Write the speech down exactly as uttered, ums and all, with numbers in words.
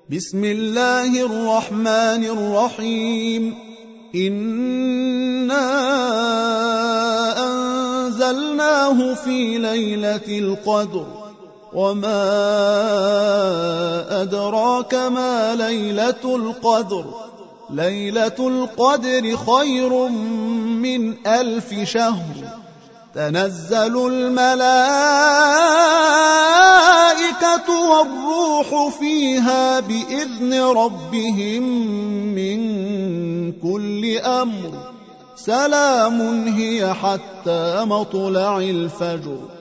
بسم الله الرحمن الرحيم إنا أنزلناه في ليلة القدر وما أدراك ما ليلة القدر ليلة القدر خير من ألف شهر تنزل الملائكة والروح فيها بإذن ربهم من كل أمر سلام هي حتى مطلع الفجر